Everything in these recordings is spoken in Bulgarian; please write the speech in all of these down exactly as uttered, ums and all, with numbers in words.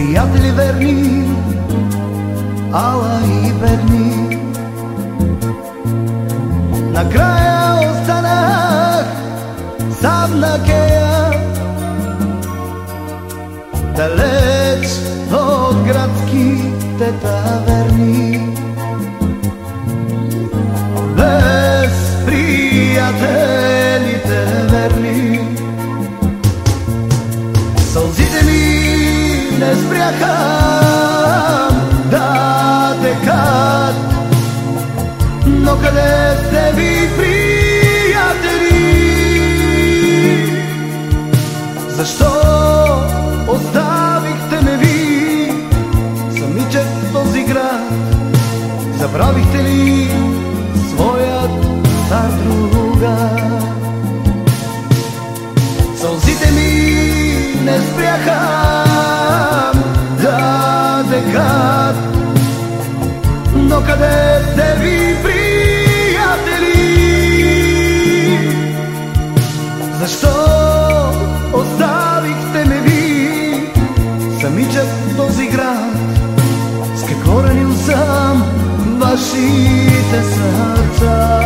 приятели верни, ала и бедни. Накрая останах сам на кея, далеч от градските таверни. Без приятелите верни, сълзите ми не спряха да текат. Но къде сте ви, приятели? Защо оставихте ме ви самичък в този град? Забравихте ли своят стар друга? Сълзите ми не спряха да текат. Но къде сте ви, приятели? Защо оставихте ме ви самичък в този град? С какво ранил съм вашите сърца?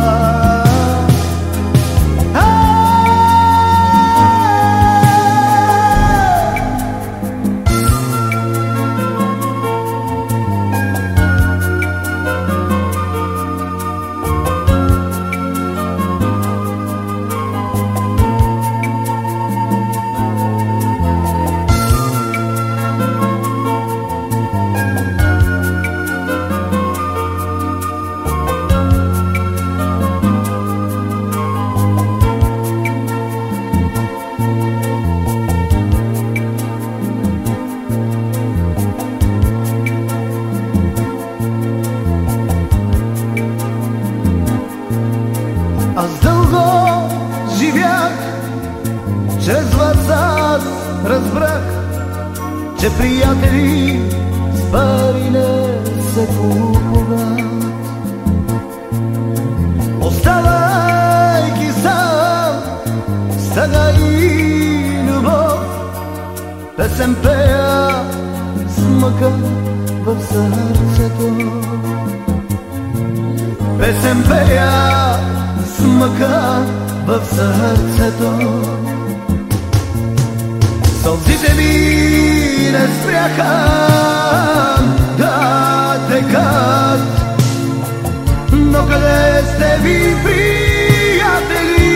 Аз дълго живях, чрез вас аз разбрах, че приятели с пари не се купуват. Оставайки сам с тъга и любов, песен пея с мъка в сърцето. Песен пея с мъка в сърцето. Сълзите ми не спряха да текат. Но къде сте ви, приятели?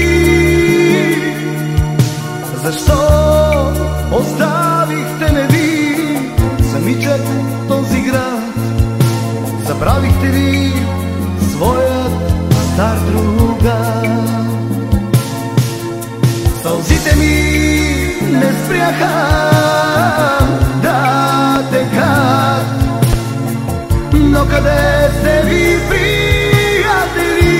Защо оставихте ме ви самичък в този град? Забравихте ли своят стар друга? Сълзите ми не спряха да текат. Но къде сте ви, приятели?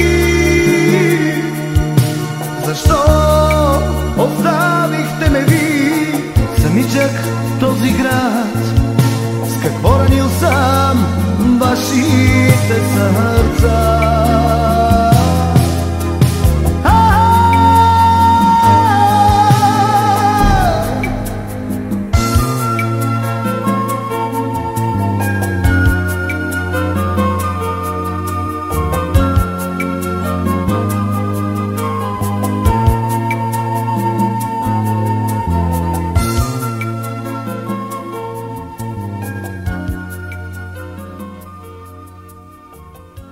Защо оставихте ме ви самичък в този град? С какво ранил съм вашите сърца?